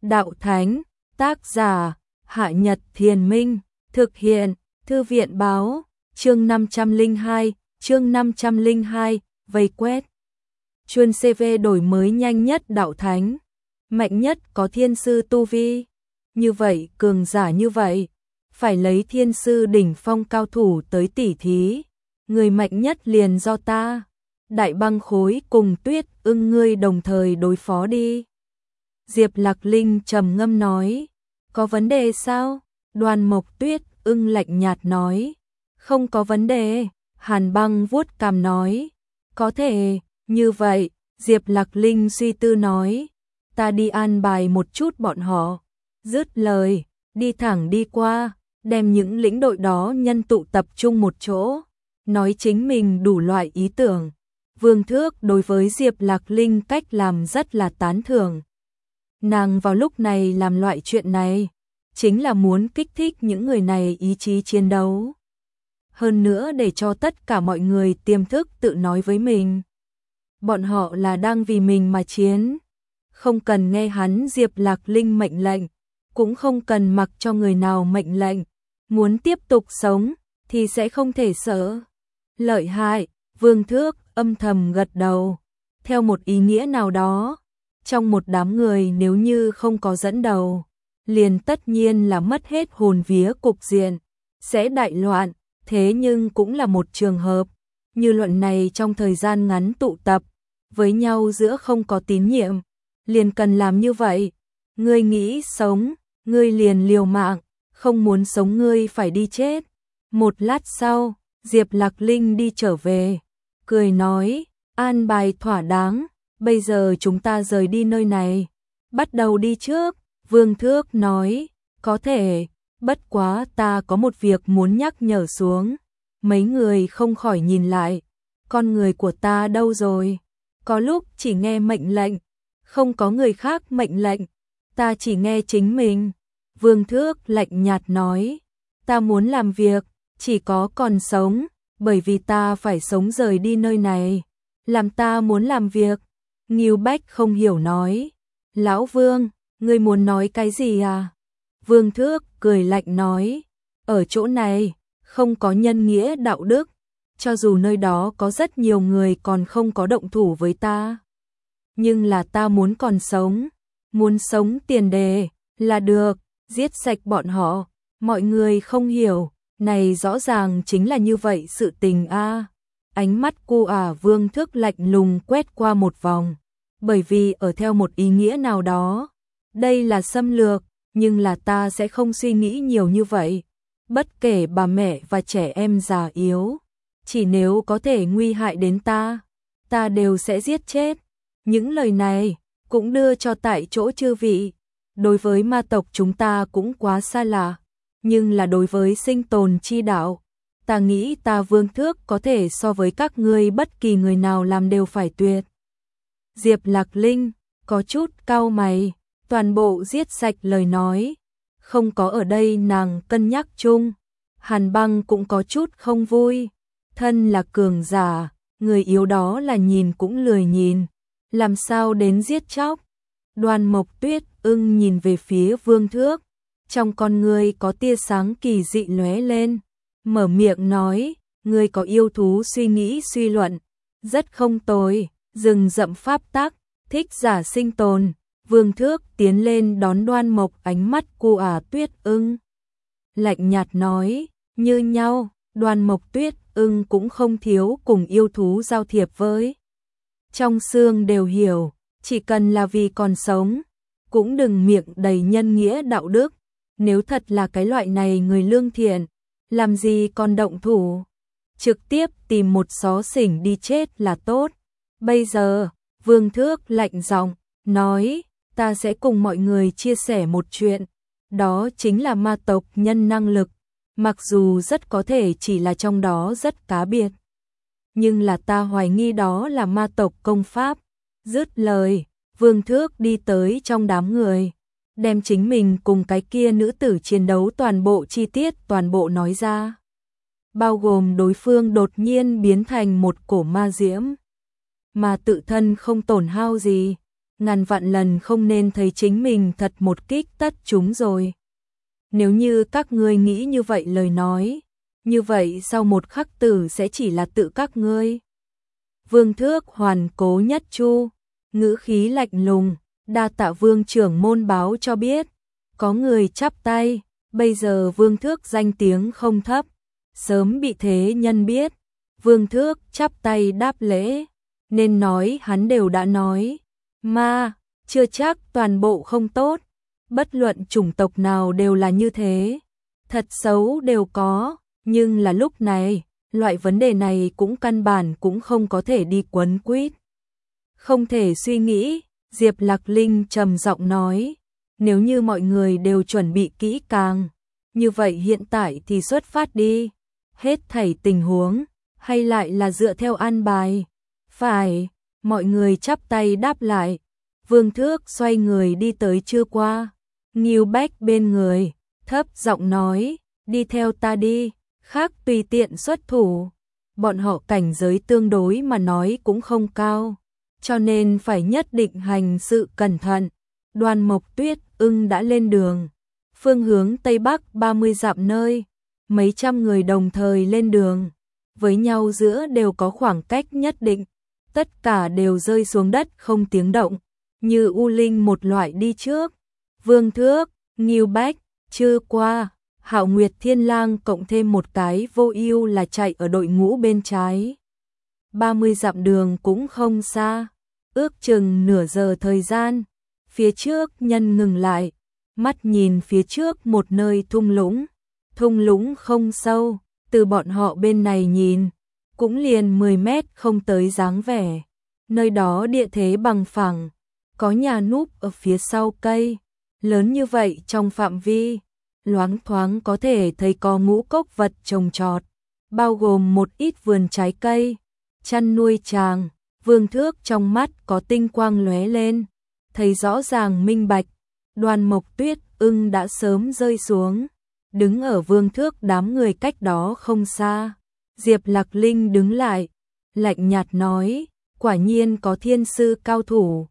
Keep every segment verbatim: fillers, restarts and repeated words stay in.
đạo thánh, tác giả, Hạ Nhật Thiền Minh, thực hiện, Thư viện báo, chương năm trăm lẻ hai, chương năm trăm lẻ hai, vây quét. Chuyên xê vê đổi mới nhanh nhất đạo thánh, mạnh nhất có thiên sư tu vi. Như vậy, cường giả như vậy, phải lấy thiên sư đỉnh phong cao thủ tới tỉ thí. Người mạnh nhất liền do ta, Đại Băng Khối cùng Tuyết Ưng ngươi đồng thời đối phó đi. Diệp Lạc Linh trầm ngâm nói, có vấn đề sao? Đoan Mộc Tuyết Ưng lạnh nhạt nói, không có vấn đề. Hàn Băng vuốt cằm nói, có thể. Như vậy, Diệp Lạc Linh suy tư nói, ta đi an bài một chút bọn họ. Dứt lời, đi thẳng đi qua, đem những lĩnh đội đó nhân tụ tập trung một chỗ, nói chính mình đủ loại ý tưởng. Vương Thước đối với Diệp Lạc Linh cách làm rất là tán thưởng. Nàng vào lúc này làm loại chuyện này, chính là muốn kích thích những người này ý chí chiến đấu. Hơn nữa để cho tất cả mọi người tiềm thức tự nói với mình, bọn họ là đang vì mình mà chiến. Không cần nghe hắn Diệp Lạc Linh mệnh lệnh, cũng không cần mặc cho người nào mệnh lệnh. Muốn tiếp tục sống thì sẽ không thể sợ. Lợi hại, Vương Thước âm thầm gật đầu. Theo một ý nghĩa nào đó, trong một đám người nếu như không có dẫn đầu, liền tất nhiên là mất hết hồn vía, cục diện sẽ đại loạn. Thế nhưng cũng là một trường hợp, như luận này trong thời gian ngắn tụ tập với nhau giữa không có tín nhiệm, liền cần làm như vậy. Ngươi nghĩ sống, ngươi liền liều mạng, không muốn sống ngươi phải đi chết. Một lát sau, Diệp Lạc Linh đi trở về, cười nói, an bài thỏa đáng, bây giờ chúng ta rời đi nơi này, bắt đầu đi trước. Vương Thước nói, có thể, bất quá ta có một việc muốn nhắc nhở xuống. Mấy người không khỏi nhìn lại, con người của ta đâu rồi? Có lúc chỉ nghe mệnh lệnh, không có người khác mệnh lệnh, ta chỉ nghe chính mình. Vương Thước lạnh nhạt nói, ta muốn làm việc, chỉ có còn sống, bởi vì ta phải sống rời đi nơi này, làm ta muốn làm việc. Ngưu Bách không hiểu nói, Lão Vương, ngươi muốn nói cái gì à? Vương Thước cười lạnh nói, ở chỗ này, không có nhân nghĩa đạo đức, cho dù nơi đó có rất nhiều người còn không có động thủ với ta. Nhưng là ta muốn còn sống, muốn sống tiền đề, là được, giết sạch bọn họ. Mọi người không hiểu, này rõ ràng chính là như vậy sự tình a. À. Ánh mắt cu ả Vương Thước lạnh lùng quét qua một vòng, bởi vì ở theo một ý nghĩa nào đó, đây là xâm lược. Nhưng là ta sẽ không suy nghĩ nhiều như vậy. Bất kể bà mẹ và trẻ em già yếu, chỉ nếu có thể nguy hại đến ta, ta đều sẽ giết chết. Những lời này cũng đưa cho tại chỗ chư vị. Đối với ma tộc chúng ta cũng quá xa lạ, nhưng là đối với sinh tồn chi đạo, ta nghĩ ta Vương Thước có thể so với các ngươi bất kỳ người nào làm đều phải tuyệt. Diệp Lạc Linh có chút cau mày. Toàn bộ giết sạch lời nói, không có ở đây nàng cân nhắc chung. Hàn Băng cũng có chút không vui, thân là cường giả, người yếu đó là nhìn cũng lười nhìn, làm sao đến giết chóc. Đoan Mộc Tuyết Ưng nhìn về phía Vương Thước, trong con ngươi có tia sáng kỳ dị lóe lên, mở miệng nói, ngươi có yêu thú suy nghĩ suy luận, rất không tồi, rừng rậm pháp tắc, thích giả sinh tồn. Vương Thước tiến lên đón Đoan Mộc, ánh mắt cu ả Tuyết Ưng lạnh nhạt nói, như nhau. Đoan Mộc Tuyết Ưng cũng không thiếu cùng yêu thú giao thiệp với. Trong xương đều hiểu, chỉ cần là vì còn sống, cũng đừng miệng đầy nhân nghĩa đạo đức. Nếu thật là cái loại này người lương thiện, làm gì còn động thủ, trực tiếp tìm một xó xỉnh đi chết là tốt. Bây giờ, Vương Thước lạnh giọng nói, ta sẽ cùng mọi người chia sẻ một chuyện, đó chính là ma tộc nhân năng lực, mặc dù rất có thể chỉ là trong đó rất cá biệt, nhưng là ta hoài nghi đó là ma tộc công pháp. Dứt lời, Vương Thước đi tới trong đám người, đem chính mình cùng cái kia nữ tử chiến đấu toàn bộ chi tiết toàn bộ nói ra, bao gồm đối phương đột nhiên biến thành một cổ ma diễm, mà tự thân không tổn hao gì. ngàn vạn lần không nên thấy chính mình thật một kích tất chúng rồi. Nếu như các ngươi nghĩ như vậy lời nói, như vậy sau một khắc tử sẽ chỉ là tự các ngươi. Vương Thước hoàn cố nhất chu, ngữ khí lạnh lùng, đa tạ Vương trưởng môn báo cho biết. Có người chắp tay, bây giờ Vương Thước danh tiếng không thấp, sớm bị thế nhân biết. Vương Thước chắp tay đáp lễ, nên nói hắn đều đã nói, mà chưa chắc toàn bộ không tốt, bất luận chủng tộc nào đều là như thế, thật xấu đều có, nhưng là lúc này, loại vấn đề này cũng căn bản cũng không có thể đi quấn quýt. Không thể suy nghĩ, Diệp Lạc Linh trầm giọng nói, nếu như mọi người đều chuẩn bị kỹ càng, như vậy hiện tại thì xuất phát đi, hết thảy tình huống, hay lại là dựa theo an bài. Phải, mọi người chắp tay đáp lại. Vương Thước xoay người đi tới chưa qua, Ngưu Bách bên người, thấp giọng nói, đi theo ta đi, khác tùy tiện xuất thủ. Bọn họ cảnh giới tương đối mà nói cũng không cao, cho nên phải nhất định hành sự cẩn thận. Đoàn Mộc Tuyết Ưng đã lên đường, phương hướng Tây Bắc ba mươi dặm nơi, mấy trăm người đồng thời lên đường, với nhau giữa đều có khoảng cách nhất định, tất cả đều rơi xuống đất không tiếng động, như u linh một loại đi trước. Vương Thước, Ngưu Bách, Chư Qua, Hạo Nguyệt Thiên Lang cộng thêm một cái Vô Ưu là chạy ở đội ngũ bên trái. ba mươi dặm đường cũng không xa, ước chừng nửa giờ thời gian. Phía trước nhân ngừng lại, mắt nhìn phía trước một nơi thung lũng, thung lũng không sâu, từ bọn họ bên này nhìn, cũng liền mười mét không tới dáng vẻ. Nơi đó địa thế bằng phẳng, có nhà núp ở phía sau cây, lớn như vậy trong phạm vi, loáng thoáng có thể thấy có ngũ cốc vật trồng trọt, bao gồm một ít vườn trái cây, chăn nuôi tràng. Vương Thước trong mắt có tinh quang lóe lên, thấy rõ ràng minh bạch, Đoàn Mộc Tuyết Ưng đã sớm rơi xuống, đứng ở Vương Thước đám người cách đó không xa. Diệp Lạc Linh đứng lại, lạnh nhạt nói, quả nhiên có thiên sư cao thủ,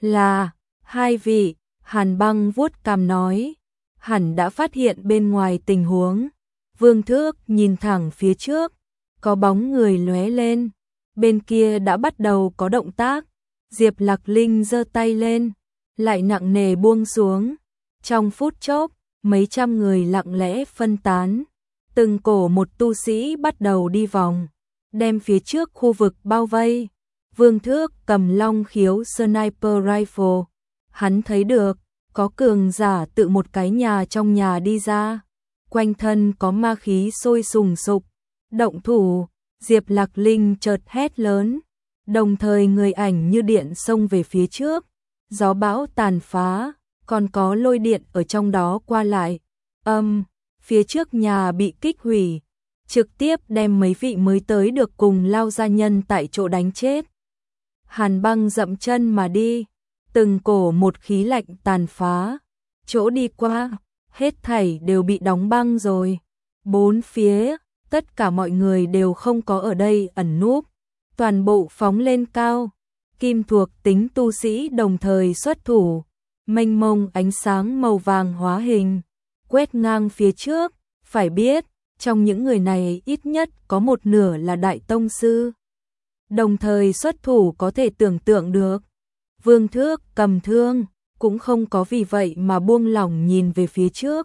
là hai vị. Hàn Băng vuốt cằm nói, hẳn đã phát hiện bên ngoài tình huống. Vương Thước nhìn thẳng phía trước, có bóng người lóe lên, bên kia đã bắt đầu có động tác. Diệp Lạc Linh giơ tay lên, lại nặng nề buông xuống. Trong phút chốc, mấy trăm người lặng lẽ phân tán, từng cổ một tu sĩ bắt đầu đi vòng, đem phía trước khu vực bao vây. Vương Thước cầm long khiếu sniper rifle, hắn thấy được, có cường giả tự một cái nhà trong nhà đi ra, quanh thân có ma khí sôi sùng sục, động thủ. Diệp Lạc Linh chợt hét lớn, đồng thời người ảnh như điện xông về phía trước, gió bão tàn phá, còn có lôi điện ở trong đó qua lại. Âm, um, phía trước nhà bị kích hủy, trực tiếp đem mấy vị mới tới được cùng lao gia nhân tại chỗ đánh chết. Hàn Băng dậm chân mà đi, từng cổ một khí lạnh tàn phá, chỗ đi qua, hết thảy đều bị đóng băng rồi. Bốn phía, tất cả mọi người đều không có ở đây ẩn núp, toàn bộ phóng lên cao. Kim thuộc tính tu sĩ đồng thời xuất thủ, mênh mông ánh sáng màu vàng hóa hình, quét ngang phía trước. Phải biết, trong những người này ít nhất có một nửa là đại tông sư, đồng thời xuất thủ có thể tưởng tượng được. Vương Thước cầm thương, cũng không có vì vậy mà buông lỏng nhìn về phía trước.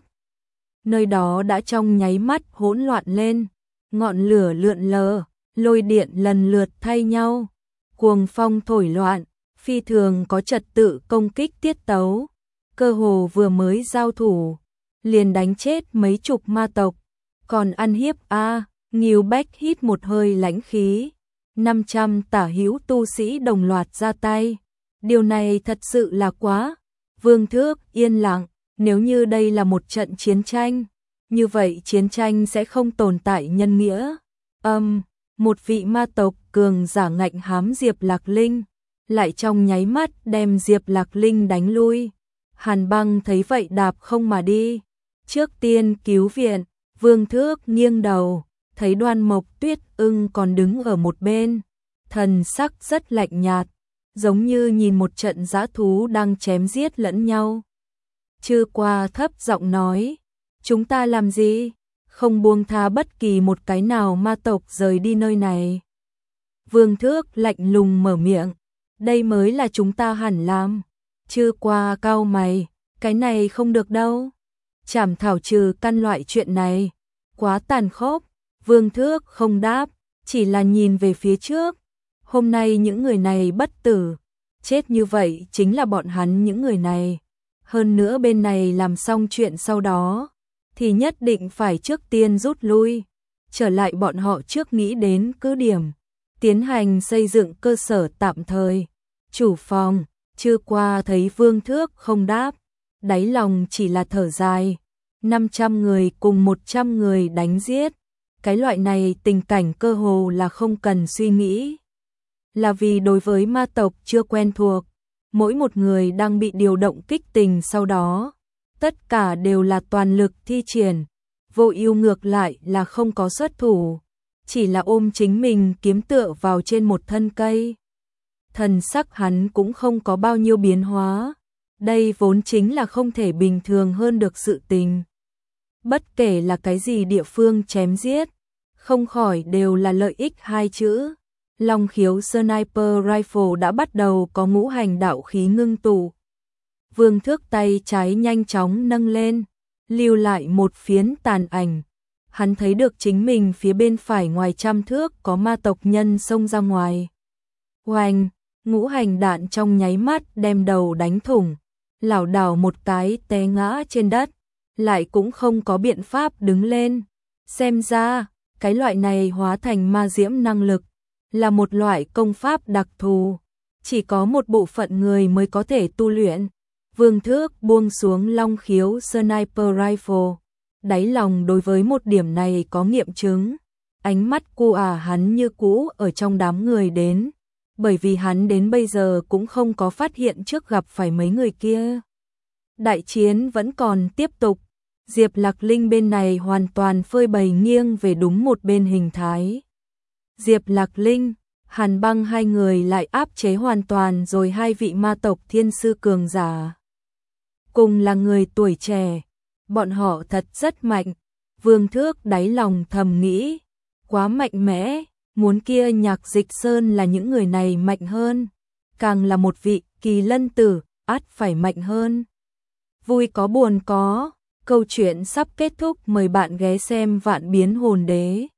Nơi đó đã trong nháy mắt hỗn loạn lên, ngọn lửa lượn lờ, lôi điện lần lượt thay nhau, cuồng phong thổi loạn, phi thường có trật tự công kích tiết tấu. Cơ hồ vừa mới giao thủ, liền đánh chết mấy chục ma tộc, còn ăn hiếp a. À, Ngưu Bách hít một hơi lãnh khí, năm trăm tả hữu tu sĩ đồng loạt ra tay. Điều này thật sự là quá. Vương Thước yên lặng, nếu như đây là một trận chiến tranh, như vậy chiến tranh sẽ không tồn tại nhân nghĩa. Âm, um, một vị ma tộc cường giả ngạnh hám Diệp Lạc Linh, lại trong nháy mắt đem Diệp Lạc Linh đánh lui. Hàn Băng thấy vậy đạp không mà đi, trước tiên cứu viện. Vương Thước nghiêng đầu, thấy Đoan Mộc Tuyết Ưng còn đứng ở một bên, thần sắc rất lạnh nhạt. giống như nhìn một trận dã thú đang chém giết lẫn nhau. Chư Qua thấp giọng nói, chúng ta làm gì? Không buông tha bất kỳ một cái nào ma tộc rời đi nơi này. Vương Thước lạnh lùng mở miệng, đây mới là chúng ta hẳn làm. Chư Qua cau mày, cái này không được đâu. Trảm thảo trừ căn loại chuyện này, quá tàn khốc. Vương Thước không đáp, chỉ là nhìn về phía trước. Hôm nay những người này bất tử, chết như vậy chính là bọn hắn những người này. Hơn nữa bên này làm xong chuyện sau đó, thì nhất định phải trước tiên rút lui, trở lại bọn họ trước nghĩ đến cứ điểm, tiến hành xây dựng cơ sở tạm thời. Chủ phòng, Chư Qua thấy Vương Thước không đáp, đáy lòng chỉ là thở dài. năm trăm người cùng một trăm người đánh giết, cái loại này tình cảnh cơ hồ là không cần suy nghĩ. Là vì đối với ma tộc chưa quen thuộc, mỗi một người đang bị điều động kích tình sau đó, tất cả đều là toàn lực thi triển, Vô Ưu ngược lại là không có xuất thủ, chỉ là ôm chính mình kiếm tựa vào trên một thân cây. Thần sắc hắn cũng không có bao nhiêu biến hóa, đây vốn chính là không thể bình thường hơn được sự tình. Bất kể là cái gì địa phương chém giết, không khỏi đều là lợi ích hai chữ. Long khiếu Sniper Rifle đã bắt đầu có ngũ hành đạo khí ngưng tụ. Vương Thước tay trái nhanh chóng nâng lên, lưu lại một phiến tàn ảnh. Hắn thấy được chính mình phía bên phải ngoài trăm thước có ma tộc nhân xông ra ngoài. Oanh, ngũ hành đạn trong nháy mắt đem đầu đánh thủng, lảo đảo một cái té ngã trên đất, lại cũng không có biện pháp đứng lên. Xem ra, cái loại này hóa thành ma diễm năng lực, là một loại công pháp đặc thù, chỉ có một bộ phận người mới có thể tu luyện. Vương Thước buông xuống long khiếu Sniper Rifle, đáy lòng đối với một điểm này có nghiệm chứng. Ánh mắt cu à hắn như cũ ở trong đám người đến, bởi vì hắn đến bây giờ cũng không có phát hiện trước gặp phải mấy người kia. Đại chiến vẫn còn tiếp tục, Diệp Lạc Linh bên này hoàn toàn phơi bày nghiêng về đúng một bên hình thái. Diệp Lạc Linh, Hàn Băng hai người lại áp chế hoàn toàn rồi hai vị ma tộc thiên sư cường giả. Cùng là người tuổi trẻ, bọn họ thật rất mạnh. Vương Thước đáy lòng thầm nghĩ, quá mạnh mẽ, muốn kia Nhạc Dịch Sơn là những người này mạnh hơn, càng là một vị kỳ lân tử, ắt phải mạnh hơn. Vui có buồn có, câu chuyện sắp kết thúc, mời bạn ghé xem Vạn Biến Hồn Đế.